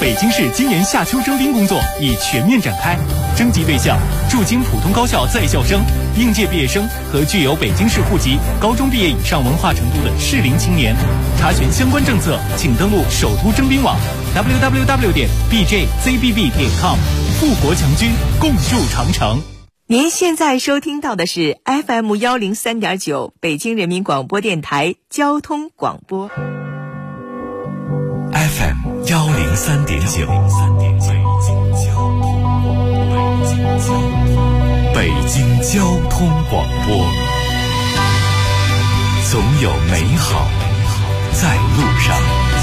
北京市今年夏秋征兵工作已全面展开，征集对象驻京普通高校在校生、应届毕业生和具有北京市户籍、高中毕业以上文化程度的适龄青年。查询相关政策，请登录首都征兵网 www.bjzbb.com。富国强军，共筑长城。 您现在收听到的是 FM103.9 北京人民广播电台交通广播。 FM103.9 北京交通广播，总有美好在路上。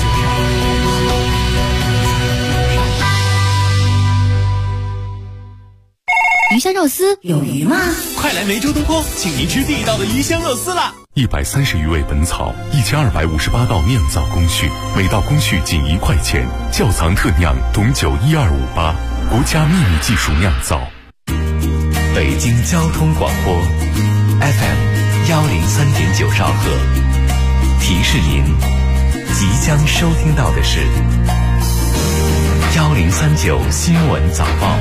鱼香肉丝有鱼吗？ 快来梅州东坡，请您吃地道的鱼香肉丝啦 ！130余味本草，1258道酿造工序，每道工序仅1块钱。窖藏特酿董酒12588，国家秘密技术酿造。北京交通广播 FM103.9 兆赫，提示您即将收听到的是1039新闻早报。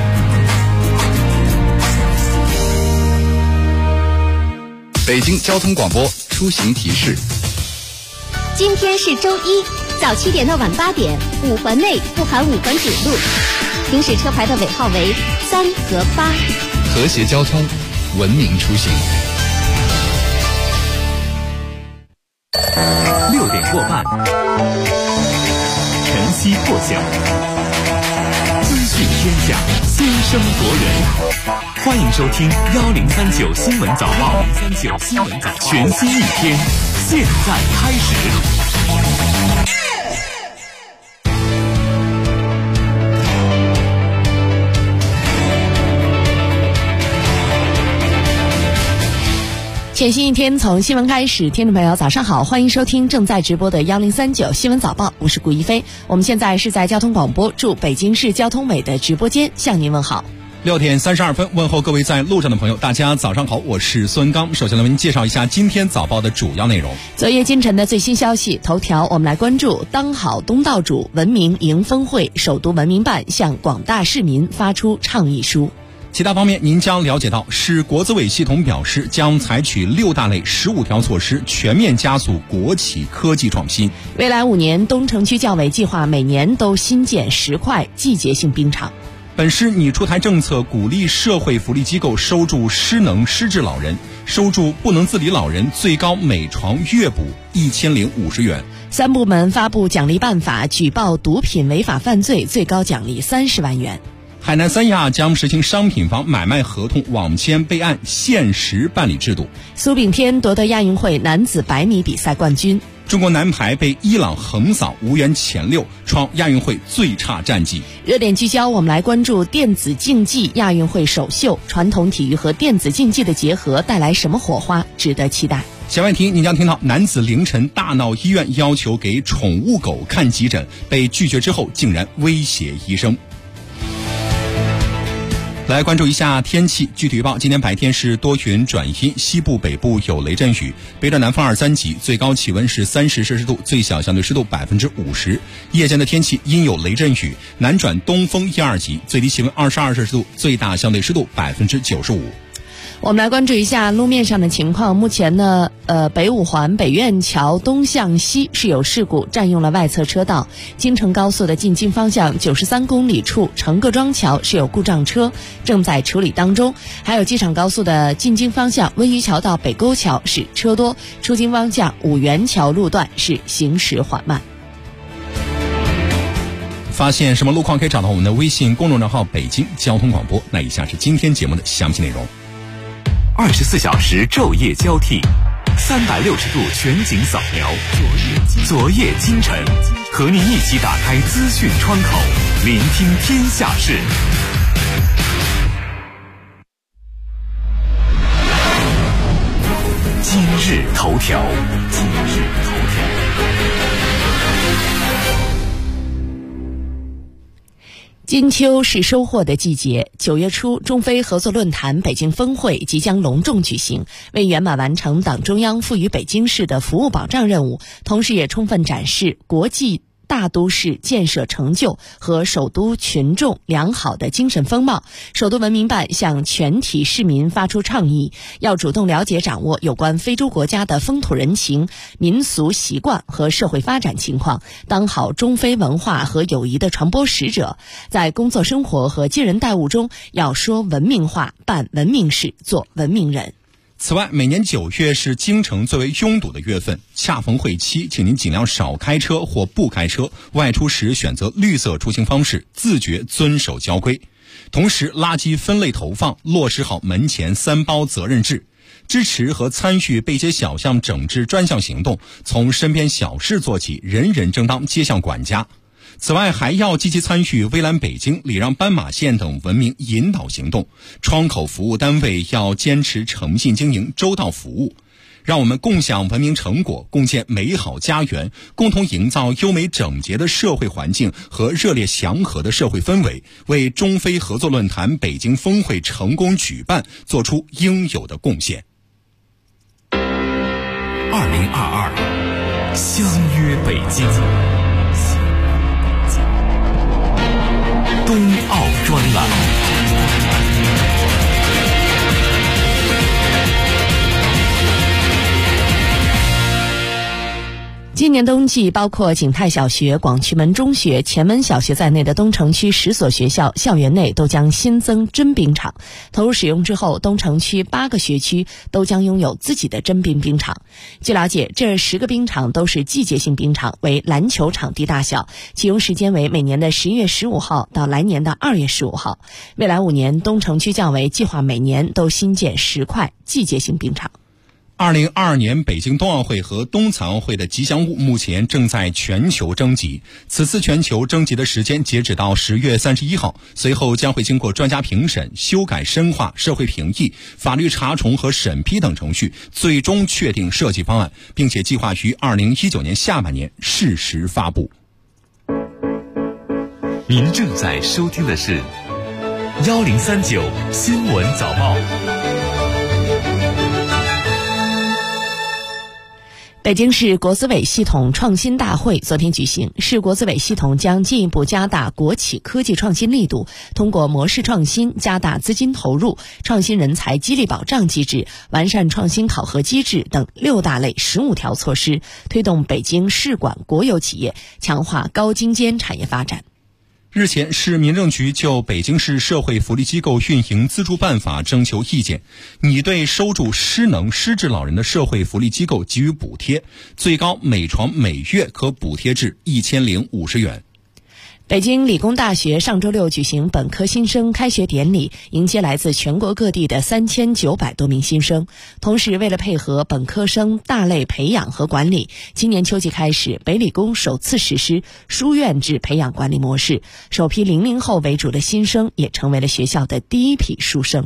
北京交通广播出行提示： 今天是周一，早7点到晚8点，5环内不含5环主路，行驶车牌的尾号为3和8。 和谐交通，文明出行。 6点过半，晨曦破晓，资讯天下，先声夺人。欢迎收听1039新闻早报，全新一天，现在开始。 全新一天从新闻开始，听众朋友早上好，欢迎收听正在直播的1039新闻早报，我是顾一飞。我们现在是在交通广播驻北京市交通委的直播间向您问好。 6点32分，问候各位在路上的朋友，大家早上好，我是孙刚。首先来为您介绍一下今天早报的主要内容。 昨夜今晨的最新消息头条，我们来关注当好东道主文明迎峰会，首都文明办向广大市民发出倡议书。 其他方面您将了解到，市国资委系统表示将采取6大类15条措施，全面加速国企科技创新。 未来5年，东城区教委计划每年都新建10块季节性冰场。 本市拟出台政策，鼓励社会福利机构收助失能失智老人，收助不能自理老人最高每床月补1050元。 3部门发布奖励办法，举报毒品违法犯罪最高奖励30万元。 海南三亚将实行商品房买卖合同网签备案限时办理制度。 苏炳添夺得亚运会男子100米比赛冠军。 中国男排被伊朗横扫，无缘前6，创亚运会最差战绩。 热点聚焦，我们来关注电子竞技亚运会首秀，传统体育和电子竞技的结合带来什么火花，值得期待。 小外题，你将听到男子凌晨大闹医院，要求给宠物狗看急诊，被拒绝之后竟然威胁医生。来关注一下天气，具体预报，今天白天是多云转阴，西部北部有雷阵雨，北转南风2、3级，最高气温是30摄氏度，最小相对湿度50%。夜间的天气阴有雷阵雨，南转东风1、2级，最低气温22摄氏度，最大相对湿度95%。 我们来关注一下路面上的情况。目前呢，北5环北苑桥东向西是有事故，占用了外侧车道。京承高速的进京方向93公里处成各庄桥是有故障车，正在处理当中。还有机场高速的进京方向温榆桥到北沟桥是车多，出京方向五元桥路段是行驶缓慢。 发现什么路况可以找到我们的微信公众账号北京交通广播。那以下是今天节目的详细内容。 24小时昼夜交替，360度全景扫描，昨夜今晨，和您一起打开资讯窗口，聆听天下事。今日头条。 金秋是收获的季节，9月初，中非合作论坛北京峰会即将隆重举行，为圆满完成党中央赋予北京市的服务保障任务，同时也充分展示国际大都市建设成就和首都群众良好的精神风貌，首都文明办向全体市民发出倡议，要主动了解掌握有关非洲国家的风土人情、民俗习惯和社会发展情况，当好中非文化和友谊的传播使者，在工作生活和接人待物中要说文明话、办文明事、做文明人。 此外，每年9月是京城最为拥堵的月份，恰逢会期，请您尽量少开车或不开车，外出时选择绿色出行方式，自觉遵守交规。同时，垃圾分类投放，落实好门前3包责任制，支持和参与背街小巷整治专项行动，从身边小事做起，人人争当街巷管家。此外，还要积极参与蔚蓝北京、礼让斑马线等文明引导行动，窗口服务单位要坚持诚信经营、周到服务，让我们共享文明成果，共建美好家园，共同营造优美整洁的社会环境和热烈祥和的社会氛围，为中非合作论坛北京峰会成功举办做出应有的贡献。 2022相约北京，冬奥专栏。 今年冬季，包括景泰小学、广渠门中学、前门小学在内的东城区10所学校校园内都将新增真冰场。投入使用之后，东城区8个学区都将拥有自己的真冰冰场。据了解，这10个冰场都是季节性冰场，为篮球场地大小，启用时间为每年的11月15号到来年的2月15号。未来5年，东城区教委计划每年都新建10块季节性冰场。 2022年北京冬奥会和冬残奥会的吉祥物目前正在全球征集，此次全球征集的时间截止到10月31号，随后将会经过专家评审、修改深化、社会评议、法律查重和审批等程序，最终确定设计方案，并且计划于2019年下半年适时发布。 您正在收听的是1039新闻早报。 北京市国资委系统创新大会昨天举行，市国资委系统将进一步加大国企科技创新力度，通过模式创新、加大资金投入、创新人才激励保障机制、完善创新考核机制等6大类15条措施，推动北京市管国有企业强化高精尖产业发展。 日前，市民政局就北京市社会福利机构运营资助办法征求意见，拟对收助失能失智老人的社会福利机构给予补贴，最高每床每月可补贴至1050元。 北京理工大学上周6举行本科新生开学典礼，迎接来自全国各地的3900多名新生。同时，为了配合本科生大类培养和管理，今年秋季开始，北理工首次实施书院制培养管理模式，首批00后为主的新生也成为了学校的第一批书生。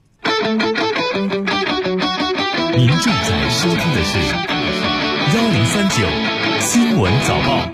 您正在收听的是1039新闻早报。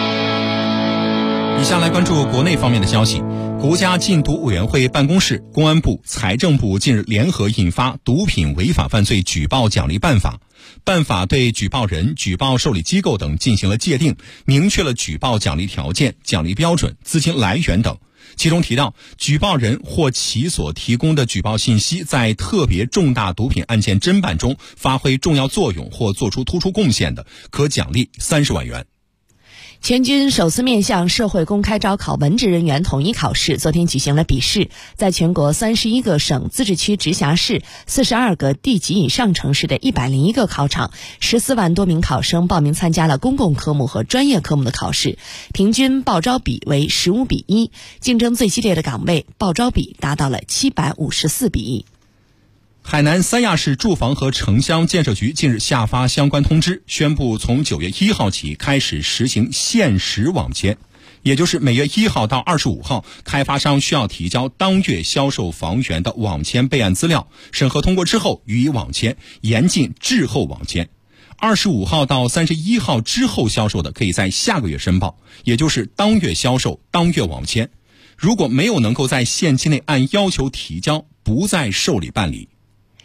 以下来关注国内方面的消息。国家禁毒委员会办公室、公安部、财政部近日联合印发《毒品违法犯罪举报奖励办法》。办法对举报人、举报受理机构等进行了界定，明确了举报奖励条件、奖励标准、资金来源等。其中提到，举报人或其所提供的举报信息在特别重大毒品案件侦办中发挥重要作用或做出突出贡献的，可奖励30万元。 全军首次面向社会公开招考文职人员统一考试昨天举行了笔试，在全国31个省、自治区、直辖市、42个地级以上城市的101个考场，14万多名考生报名参加了公共科目和专业科目的考试，平均报招比为15:1，竞争最激烈的岗位报招比达到了754:1。 海南三亚市住房和城乡建设局近日下发相关通知，宣布从9月1号起开始实行限时网签，也就是每月1号到25号，开发商需要提交当月销售房源的网签备案资料，审核通过之后予以网签，严禁滞后网签。25号到31号之后销售的，可以在下个月申报，也就是当月销售、当月网签。如果没有能够在限期内按要求提交，不再受理办理。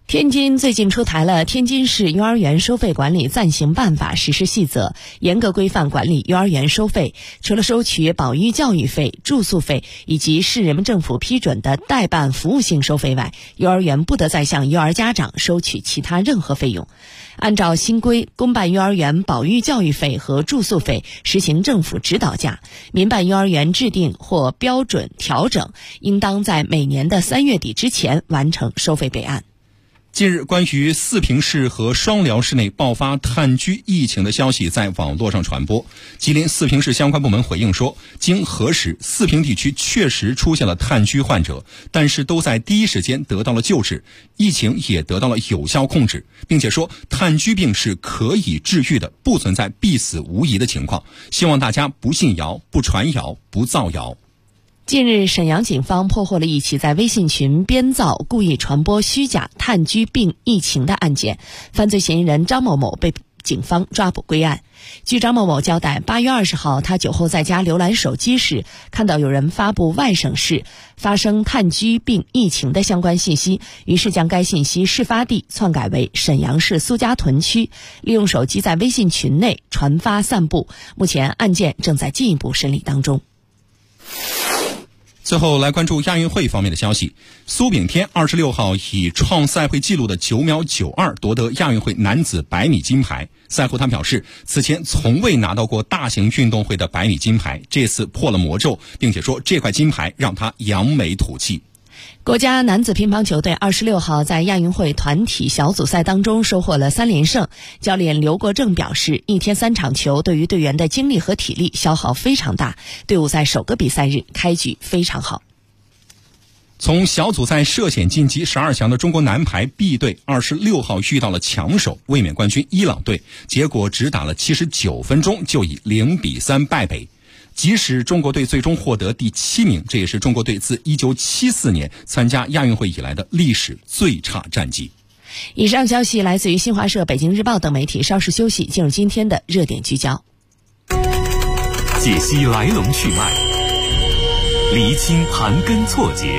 天津最近出台了《天津市幼儿园收费管理暂行办法实施细则》，严格规范管理幼儿园收费。除了收取保育教育费、住宿费以及市人民政府批准的代办服务性收费外，幼儿园不得再向幼儿家长收取其他任何费用。按照新规，公办幼儿园保育教育费和住宿费实行政府指导价，民办幼儿园制定或标准调整，应当在每年的3月底之前完成收费备案。 近日，关于四平市和双辽市内爆发炭疽疫情的消息在网络上传播。吉林四平市相关部门回应说，经核实，四平地区确实出现了炭疽患者，但是都在第一时间得到了救治，疫情也得到了有效控制，并且说炭疽病是可以治愈的，不存在必死无疑的情况。希望大家不信谣、不传谣、不造谣。 近日，沈阳警方破获了一起在微信群编造、故意传播虚假炭疽病疫情的案件，犯罪嫌疑人张某某被警方抓捕归案。据张某某交代，8月20号，他酒后在家浏览手机时，看到有人发布外省市发生炭疽病疫情的相关信息，于是将该信息事发地篡改为沈阳市苏家屯区，利用手机在微信群内传发散布。目前案件正在进一步审理当中。 最后来关注亚运会方面的消息。苏炳添26号以创赛会纪录的9秒92夺得亚运会男子100米金牌。赛后他表示，此前从未拿到过大型运动会的100米金牌，这次破了魔咒，并且说这块金牌让他扬眉吐气。 国家男子乒乓球队26号在亚运会团体小组赛当中收获了3连胜。教练刘国正表示，一天3场球对于队员的精力和体力消耗非常大，队伍在首个比赛日开局非常好。 从小组赛涉险晋级12强的中国男排 B 队26号遇到了强手卫冕冠军伊朗队，结果只打了79分钟就以0-3败北。即使中国队最终获得第7名，这也是中国队自1974年参加亚运会以来的历史最差战绩。 以上消息来自于新华社、北京日报等媒体。稍事休息，进入今天的热点聚焦， 解析来龙去脉，厘清盘根错节，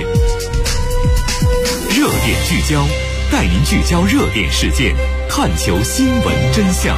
热点聚焦，带您聚焦热点事件，探求新闻真相。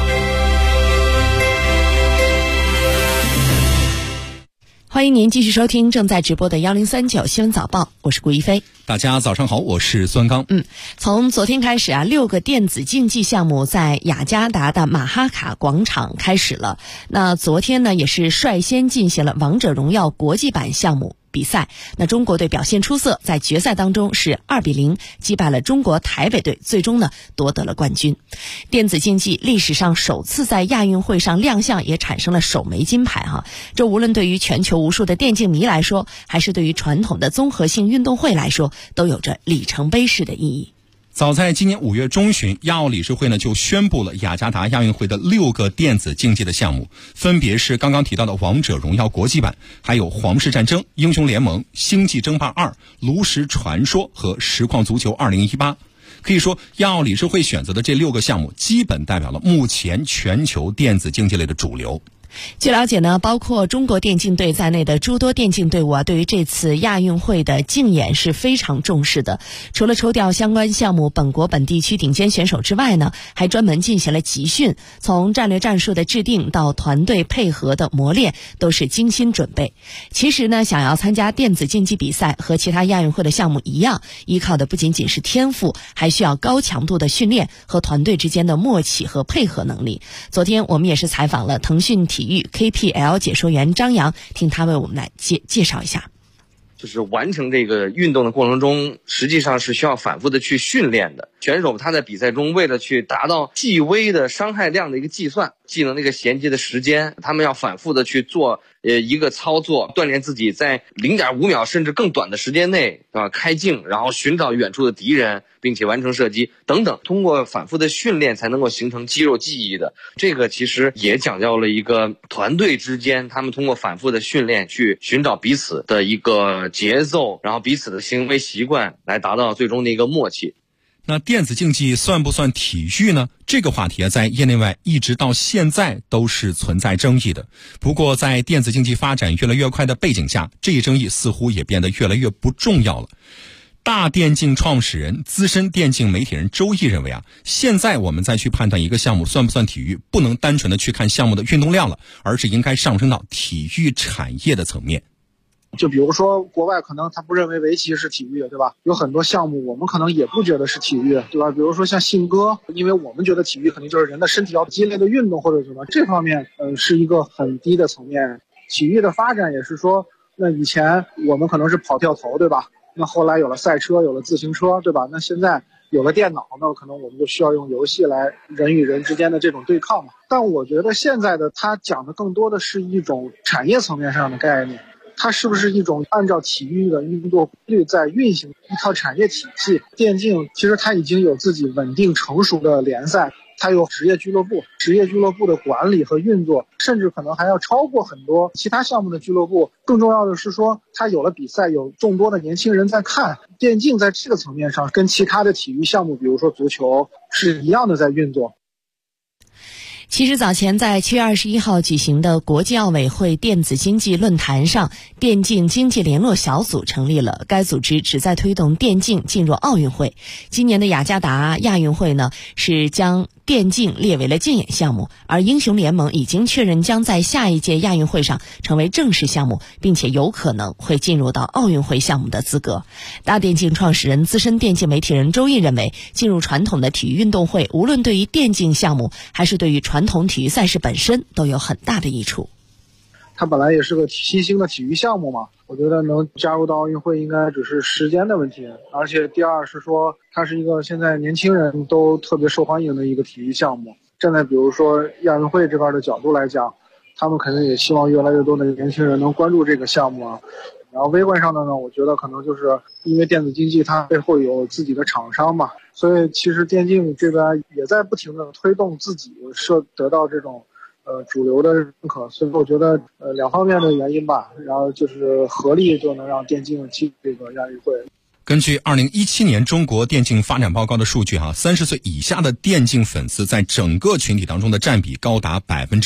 欢迎您继续收听正在直播的1039新闻早报，我是顾一飞。 大家早上好，我是孙刚。 从昨天开始6个电子竞技项目在雅加达的马哈卡广场开始了。那昨天呢，也是率先进行了王者荣耀国际版项目比赛。那中国队表现出色，在决赛当中是2-0击败了中国台北队，最终呢夺得了冠军。电子竞技历史上首次在亚运会上亮相，也产生了首枚金牌哈。这无论对于全球无数的电竞迷来说，还是对于传统的综合性运动会来说，都有着里程碑式的意义。 早在今年5月中旬，亚奥理事会呢就宣布了雅加达亚运会的6个电子竞技的项目，分别是刚刚提到的王者荣耀国际版，还有皇室战争、英雄联盟、星际争霸2、炉石传说和实况足球2018。可以说，亚奥理事会选择的这6个项目基本代表了目前全球电子竞技类的主流。 据了解呢，包括中国电竞队在内的诸多电竞队伍对于这次亚运会的竞演是非常重视的。除了抽调相关项目本国本地区顶尖选手之外呢，还专门进行了集训，从战略战术的制定到团队配合的磨练，都是精心准备。其实呢，想要参加电子竞技比赛和其他亚运会的项目一样，依靠的不仅仅是天赋，还需要高强度的训练和团队之间的默契和配合能力。昨天我们也是采访了腾讯体育 KPL 解说员张扬，听他为我们来介绍一下。 就是完成这个运动的过程中，实际上是需要反复的去训练的。选手他在比赛中为了去达到细微的伤害量的一个计算，技能的一个衔接的时间，他们要反复的去做一个操作，锻炼自己在0.5秒甚至更短的时间内开镜，然后寻找远处的敌人，并且完成射击等等，通过反复的训练才能够形成肌肉记忆的。这个其实也讲究了一个团队之间，他们通过反复的训练去寻找彼此的一个节奏，然后彼此的行为习惯，来达到最终的一个默契。 那电子竞技算不算体育呢？这个话题在业内外一直到现在都是存在争议的。不过在电子竞技发展越来越快的背景下，这一争议似乎也变得越来越不重要了。 大电竞创始人、资深电竞媒体人周毅认为现在我们再去判断一个项目算不算体育，不能单纯的去看项目的运动量了，而是应该上升到体育产业的层面。 就比如说国外可能他不认为围棋是体育，对吧？有很多项目我们可能也不觉得是体育，对吧？比如说像信鸽，因为我们觉得体育肯定就是人的身体要激烈的运动或者什么，这方面是一个很低的层面。体育的发展也是说，那以前我们可能是跑跳投，对吧？那后来有了赛车，有了自行车，对吧？那现在有了电脑，那可能我们就需要用游戏来人与人之间的这种对抗嘛。但我觉得现在的它讲的更多的是一种产业层面上的概念，它是不是一种按照体育的运动律在运行一套产业体系？电竞其实它已经有自己稳定成熟的联赛，它有职业俱乐部，职业俱乐部的管理和运作，甚至可能还要超过很多其他项目的俱乐部。更重要的是说，它有了比赛，有众多的年轻人在看。电竞在这个层面上跟其他的体育项目，比如说足球，是一样的在运作。 其实早前在7月21号举行的国际奥委会电子竞技论坛上，电竞经济联络小组成立了，该组织旨在推动电竞进入奥运会。今年的雅加达亚运会呢，是将电竞列为了竞演项目，而英雄联盟已经确认将在下一届亚运会上成为正式项目，并且有可能会进入到奥运会项目的资格。大电竞创始人、资深电竞媒体人周毅认为，进入传统的体育运动会，无论对于电竞项目还是对于传统体育赛事本身都有很大的益处。 它本来也是个新兴的体育项目嘛，我觉得能加入到奥运会应该只是时间的问题。而且第二是说，它是一个现在年轻人都特别受欢迎的一个体育项目。站在比如说亚运会这边的角度来讲，他们肯定也希望越来越多的年轻人能关注这个项目啊。然后微观上的呢，我觉得可能就是因为电子竞技它背后有自己的厂商嘛，所以其实电竞这边也在不停的推动自己得到这种主流的认可。所以我觉得两方面的原因吧，然后就是合力就能让电竞进这个亚运会。 根据2017年中国电竞发展报告的数据30岁以下的电竞粉丝在整个群体当中的占比高达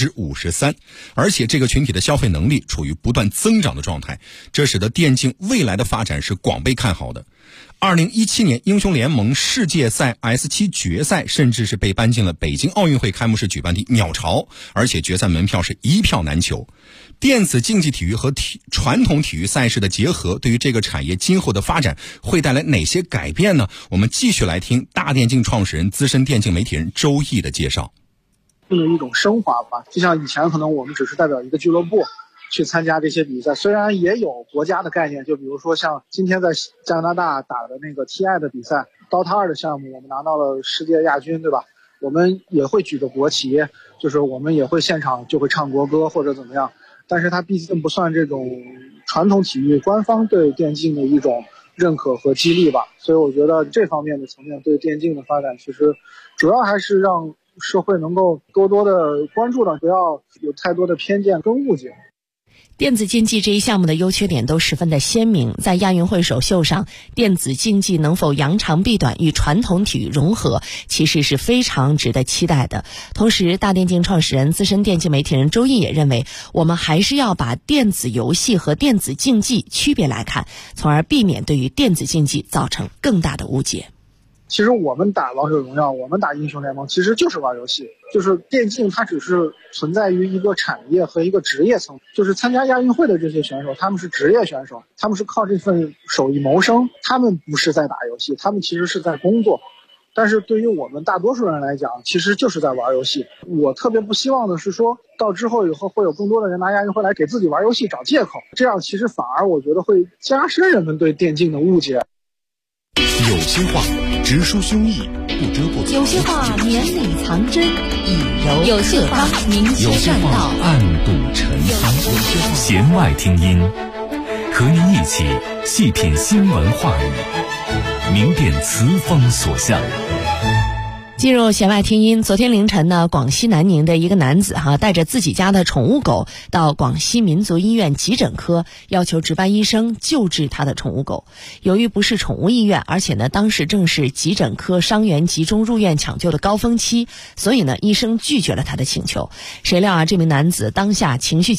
53%， 而且这个群体的消费能力处于不断增长的状态，这使得电竞未来的发展是广被看好的。2017年英雄联盟世界赛 S7 决赛甚至是被搬进了北京奥运会开幕式举办地鸟巢，而且决赛门票是一票难求。电子竞技体育和传统体育赛事的结合，对于这个产业今后的发展会带来哪些改变呢？我们继续来听大电竞创始人、资深电竞媒体人周毅的介绍。 一种升华吧，就像以前可能我们只是代表一个俱乐部去参加这些比赛，虽然也有国家的概念，就比如说像今天在加拿大打的那个 TI 的比赛 DOTA 2的项目，我们拿到了世界亚军，对吧？我们也会举着国旗，就是我们也会现场就会唱国歌或者怎么样，但是它毕竟不算这种传统体育官方对电竞的一种认可和激励吧。所以我觉得这方面的层面对电竞的发展，其实主要还是让社会能够多多的关注到，不要有太多的偏见跟误解。 电子竞技这一项目的优缺点都十分的鲜明，在亚运会首秀上，电子竞技能否扬长避短与传统体育融合，其实是非常值得期待的。同时，大电竞创始人、资深电竞媒体人周毅也认为，我们还是要把电子游戏和电子竞技区别来看，从而避免对于电子竞技造成更大的误解。 其实我们打王者荣耀，我们打英雄联盟，其实就是玩游戏。就是电竞它只是存在于一个产业和一个职业层，就是参加亚运会的这些选手，他们是职业选手，他们是靠这份手艺谋生，他们不是在打游戏，他们其实是在工作。但是对于我们大多数人来讲，其实就是在玩游戏。我特别不希望的是说，到之后以后会有更多的人拿亚运会来给自己玩游戏找借口，这样其实反而我觉得会加深人们对电竞的误解。 有些话直抒胸臆，不遮不有些话绵里藏针，以柔有些话明有些栈道， 暗度陈仓。弦外听音，和您一起细品新闻话语，明辨词风所向。 进入弦外听音，昨天凌晨呢，广西南宁的一个男子带着自己家的宠物狗到广西民族医院急诊科，要求值班医生救治他的宠物狗。由于不是宠物医院，而且呢当时正是急诊科伤员集中入院抢救的高峰期，所以呢医生拒绝了他的请求。谁料这名男子当下情绪激动，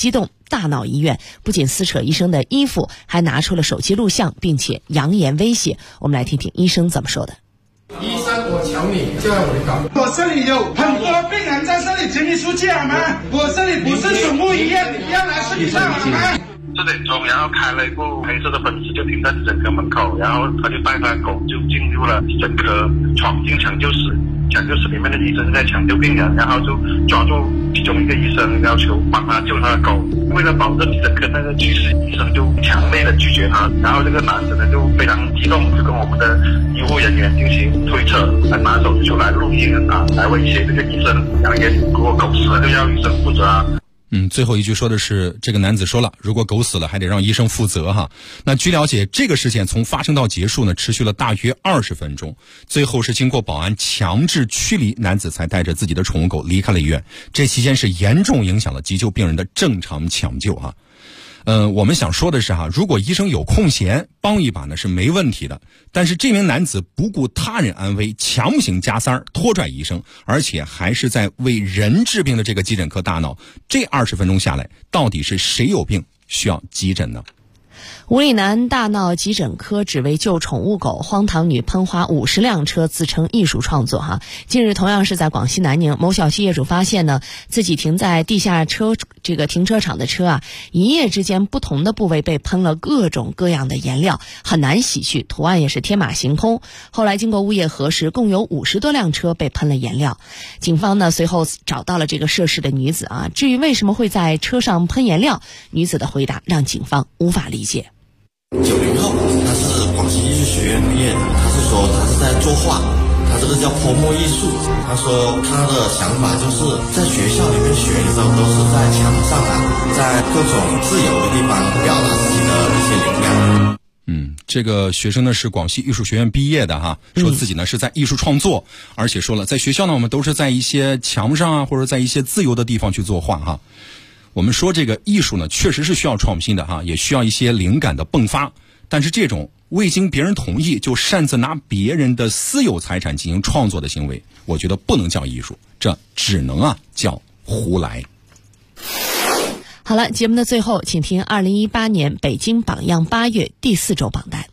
大脑医院，不仅撕扯医生的衣服，还拿出了手机录像，并且扬言威胁。我们来听听医生怎么说的。 医生，我求你就要回岗。 我这里有很多病人在这里，请你出去好吗？我这里不是宠物医院，你要来是上好吗？4点钟，然后开了一部黑色的奔驰，就停在急诊科门口，然后他就带他的狗就进入了急诊科，闯进抢救室。抢救室里面的医生在抢救病人，然后就抓住其中一个医生，要求帮他救他的狗。为了保证急诊科那个趋势，医生就强烈的拒绝他。然后这个男子呢就非常激动，就跟我们的医护人员进行推测，还拿手就来录音来威胁这个医生，扬言如果狗死了就要医生负责啊。 最后一句说的是，这个男子说了，如果狗死了还得让医生负责哈。那据了解，这个事件从发生到结束呢，持续了大约20分钟，最后是经过保安强制驱离，男子才带着自己的宠物狗离开了医院。这期间是严重影响了急救病人的正常抢救哈。我们想说的是哈，如果医生有空闲帮一把呢是没问题的，但是这名男子不顾他人安危，强行加塞拖拽医生，而且还是在为人治病的这个急诊科大闹，这20分钟下来，到底是谁有病需要急诊呢？ 无里南大闹急诊科，只为救宠物狗，荒唐女喷花50辆车，自称艺术创作哈。近日同样是在广西南宁，某小区业主发现呢，自己停在地下停车场的车啊，一夜之间不同的部位被喷了各种各样的颜料，很难洗去，图案也是天马行空。后来经过物业核实，共有50多辆车被喷了颜料。警方呢随后找到了这个涉事的女子啊，至于为什么会在车上喷颜料，女子的回答让警方无法理解。 90后，他是广西艺术学院毕业的，他是说他是在作画，他这个叫泼墨艺术。他说他的想法就是在学校里面学的时候都是在墙上在各种自由的地方表达自己的一些灵感。 这个学生呢是广西艺术学院毕业的哈，说自己呢是在艺术创作，而且说了在学校呢我们都是在一些墙上啊，或者在一些自由的地方去作画哈。我们说这个艺术呢确实是需要创新的哈，也需要一些灵感的迸发，但是这种未经别人同意就擅自拿别人的私有财产进行创作的行为，我觉得不能叫艺术，这只能叫胡来。 好了，节目的最后请听2018年北京榜样8月第4周榜单。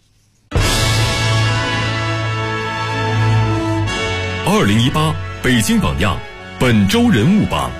2018北京榜样本周人物榜。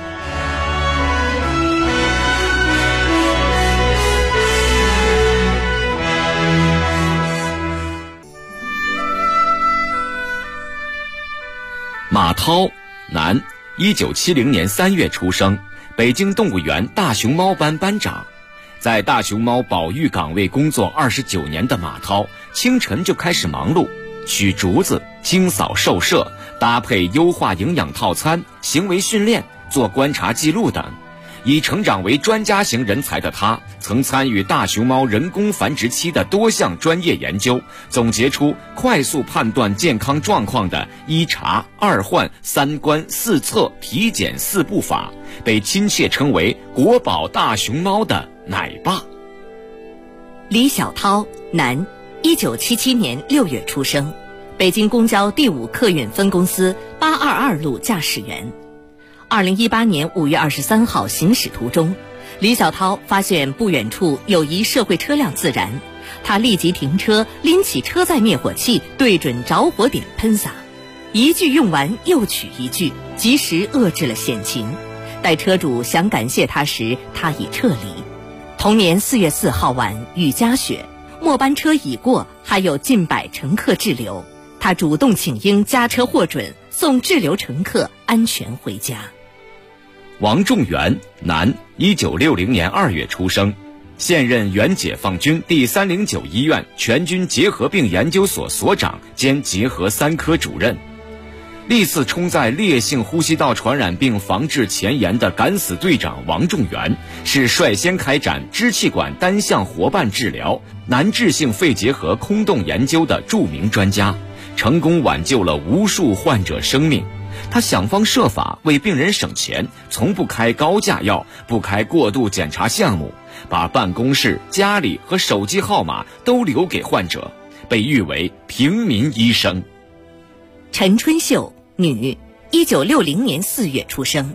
马涛，男，1970年3月出生，北京动物园大熊猫班班长。在大熊猫保育岗位工作29年的马涛，清晨就开始忙碌，取竹子、清扫兽舍、搭配优化营养套餐、行为训练、做观察记录等。已成长为专家型人才的他，曾参与大熊猫人工繁殖期的多项专业研究，总结出快速判断健康状况的1查、2换、3观、4测体检4步法，被亲切称为国宝大熊猫的奶爸。 李小涛，男，1977年6月出生，北京公交第5客运分公司822路驾驶员。2018年5月23号行驶途中，李小涛发现不远处有一社会车辆自燃，他立即停车，拎起车载灭火器对准着火点喷洒，一句用完又取一句，及时遏制了险情。待车主想感谢他时，他已撤离。同年4月4号晚，雨夹雪，末班车已过，还有近100乘客滞留，他主动请缨加车获准，送滞留乘客安全回家。 王仲元，男，1960年2月出生，现任原解放军第309医院全军结核病研究所所长兼结核3科主任。历次冲在烈性呼吸道传染病防治前沿的敢死队长王仲元，是率先开展支气管单向活瓣治疗、难治性肺结核空洞研究的著名专家，成功挽救了无数患者生命。他想方设法为病人省钱，从不开高价药，不开过度检查项目，把办公室、家里和手机号码都留给患者，被誉为平民医生。 陈春秀，女，1960年4月出生，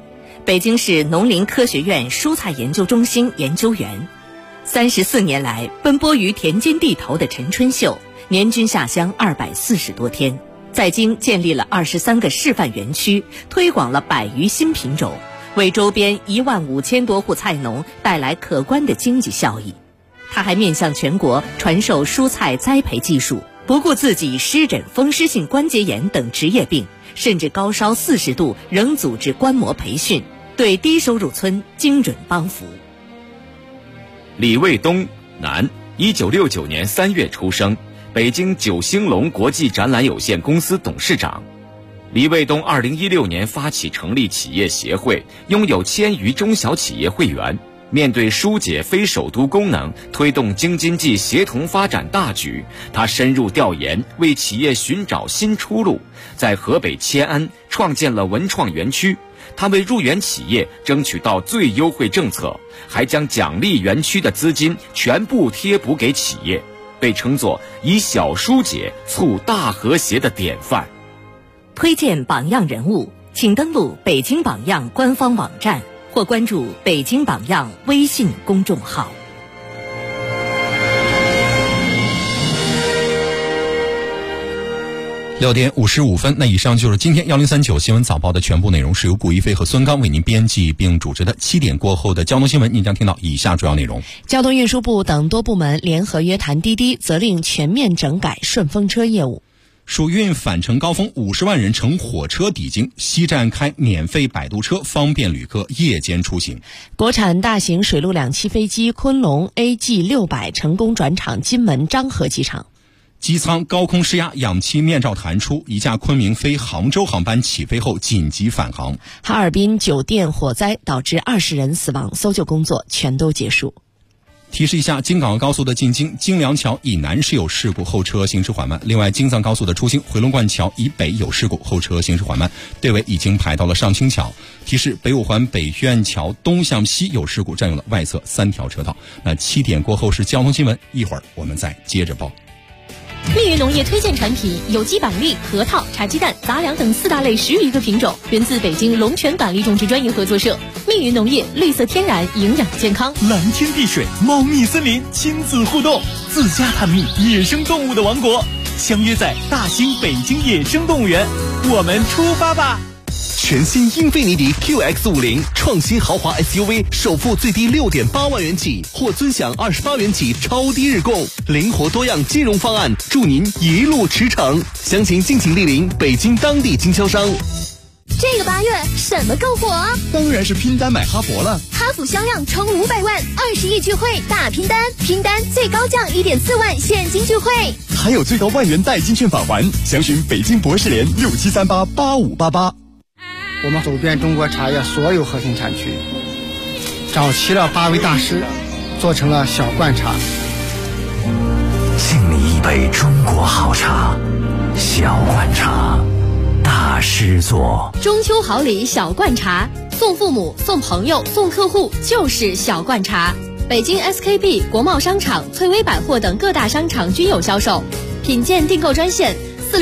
北京市农林科学院蔬菜研究中心研究员。34年来奔波于田间地头的陈春秀，年均下乡240多天，在京建立了23个示范园区，推广了100余新品种，为周边15000多户菜农带来可观的经济效益。他还面向全国传授蔬菜栽培技术，不顾自己湿疹、风湿性关节炎等职业病，甚至高烧40度仍组织观摩培训，对低收入村精准帮扶。 李卫东，男，1969年3月出生，北京九兴隆国际展览有限公司董事长。李卫东2016年发起成立企业协会，拥有1000余中小企业会员。面对疏解非首都功能，推动京津冀协同发展大局，他深入调研，为企业寻找新出路，在河北迁安创建了文创园区。他为入园企业争取到最优惠政策，还将奖励园区的资金全部贴补给企业，被称作以小疏解促大和谐的典范。 推荐榜样人物，请登录北京榜样官方网站或关注北京榜样微信公众号。 6点55分，那以上就是今天1039新闻早报的全部内容，是由顾一飞和孙刚为您编辑并主持的。7点过后的交通新闻，您将听到以下主要内容： 交通运输部等多部门联合约谈滴滴，责令全面整改顺风车业务。 暑运返程高峰50万人乘火车抵京，西站开免费摆渡车，方便旅客夜间出行。 国产大型水陆两栖飞机昆龙 AG600 成功转场金门漳河机场。 机舱高空失压，氧气面罩弹出，一架昆明飞杭州航班起飞后紧急返航。 哈尔滨酒店火灾导致20人死亡，搜救工作全都结束。 提示一下，京港澳高速的进京京梁桥以南是有事故，后车行驶缓慢。另外，京藏高速的出京回龙观桥以北有事故，后车行驶缓慢，队尾已经排到了上清桥。提示北五环北苑桥东向西有事故，占用了外侧3条车道。那7点过后是交通新闻，一会儿我们再接着报。 密云农业推荐产品有机板栗、核桃、茶鸡蛋、杂粮等4大类10余个品种，源自北京龙泉板栗种植专业合作社。密云农业，绿色天然，营养健康。 蓝天碧水，茂密森林，亲子互动，自家探秘野生动物的王国，相约在大兴北京野生动物园，我们出发吧！ 全新英菲尼迪 QX50 创新豪华 SUV， 首付最低6.8万元起，或尊享28元起超低日供，灵活多样金融方案，祝您一路驰骋。详情敬请莅临北京当地经销商。 这个8月什么够火？ 当然是拼单买哈佛了。 哈弗销量冲500万，20亿聚会大拼单，拼单最高降1.4万现金聚会， 还有最高万元代金券返还。详询北京博士联67388588。 我们走遍中国茶叶所有核心产区，找齐了8位大师，做成了小罐茶。 敬你一杯中国好茶，小罐茶，大师做。 中秋好礼小罐茶，送父母、送朋友、送客户就是小罐茶。北京 SKP、国贸商场、翠微百货等各大商场均有销售。品鉴订购专线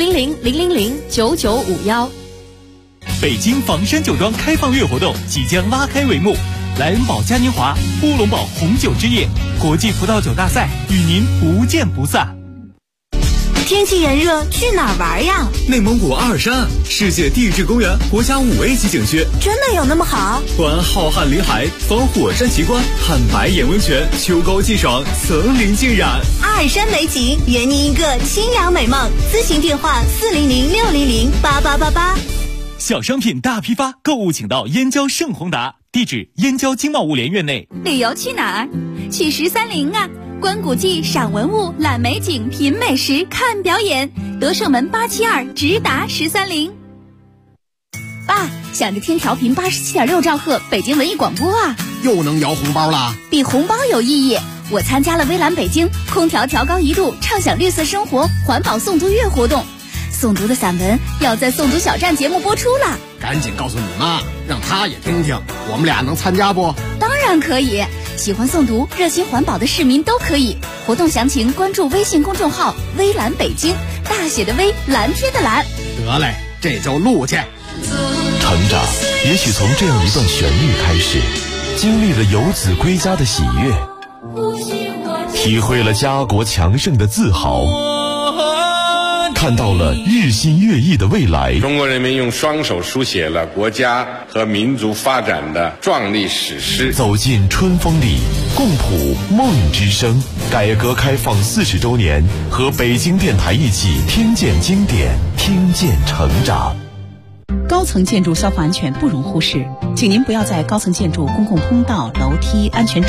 400-000-9951。 北京房山酒庄开放月活动即将拉开帷幕，莱恩堡嘉年华、乌龙堡红酒之夜、国际葡萄酒大赛与您不见不散。 天气炎热，去哪儿玩呀？ 内蒙古阿尔山世界地质公园国家5A 级景区， 真的有那么好？ 观浩瀚林海，访火山奇观，看白眼温泉，秋高气爽，层林尽染。 阿尔山美景，圆您一个清凉美梦。咨询电话400-600-8888。 小商品大批发，购物请到燕郊盛宏达，地址燕郊经贸物联院内。 旅游去哪儿？去13陵啊！观古迹、赏文物、览美景、品美食、看表演。德胜门872直达13陵。爸，想着听调频87.6兆赫北京文艺广播啊！ 又能摇红包啦？ 比红包有意义。我参加了微蓝北京空调调高1度，畅享绿色生活环保诵读月活动。诵读的散文要在诵读小站节目播出了， 赶紧告诉你妈，让她也听听。我们俩能参加不？ 当然可以，喜欢诵读、热心环保的市民都可以。活动详情关注微信公众号“微蓝北京”，大写的微，蓝天的蓝。 得嘞，这就录去。 茶成长，也许从这样一段旋律开始，经历了游子归家的喜悦，体会了家国强盛的自豪，看到了日新月异的未来。 中国人民用双手书写了国家和民族发展的壮丽史诗。 走进春风里，共谱梦之声。改革开放40周年，和北京电台一起听见经典，听见成长。 高层建筑消防安全不容忽视，请您不要在高层建筑公共通道、楼梯、安全